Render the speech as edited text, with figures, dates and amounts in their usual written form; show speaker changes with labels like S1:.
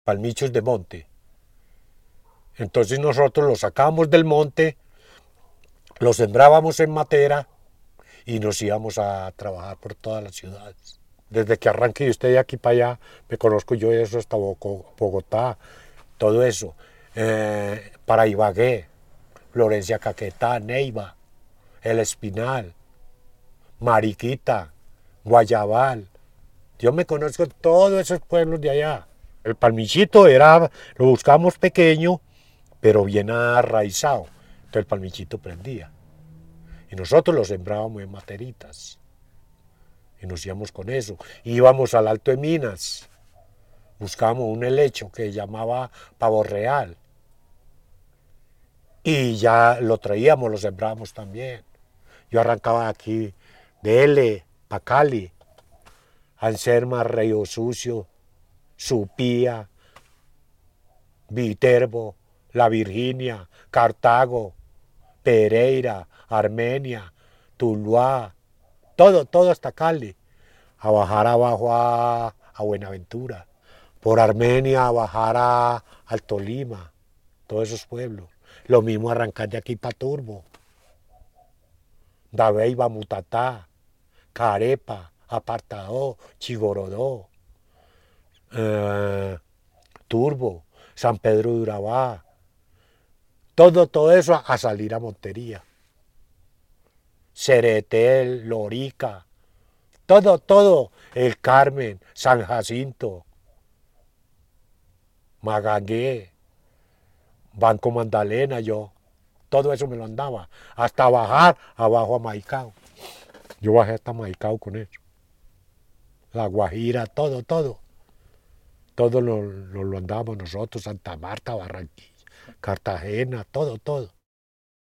S1: palmichos de monte. Entonces nosotros los sacábamos del monte, los sembrábamos en matera y nos íbamos a trabajar por todas las ciudades. Desde que arranque usted de aquí para allá, me conozco yo eso hasta Bogotá, todo eso. Para Ibagué, Florencia Caquetá, Neiva, El Espinal, Mariquita, Guayabal. Yo me conozco todos esos pueblos de allá. El palmichito lo buscábamos pequeño, pero bien arraizado. Entonces el palmichito prendía. Y nosotros lo sembrábamos en materitas. Y nos íbamos con eso. Íbamos al Alto de Minas. Buscábamos un helecho que llamaba pavo real. Y ya lo traíamos, lo sembrábamos también. Yo arrancaba aquí de L, pa' Cali, Anserma, Río Sucio, Supía, Viterbo, La Virginia, Cartago, Pereira, Armenia, Tuluá, todo hasta Cali, a bajar abajo a Buenaventura, por Armenia a bajar al Tolima, todos esos pueblos. Lo mismo arrancar de aquí para Turbo, Dabeiba, Mutatá, Carepa, Apartadó, Chigorodó, Turbo, San Pedro de Urabá, todo eso a salir a Montería. Ceretel, Lorica, todo, El Carmen, San Jacinto, Magangué, Banco Magdalena, todo eso me lo andaba, hasta bajar abajo a Maicao. Yo bajé hasta Maicao con eso. La Guajira, todo lo andábamos nosotros, Santa Marta, Barranquilla, Cartagena, todo.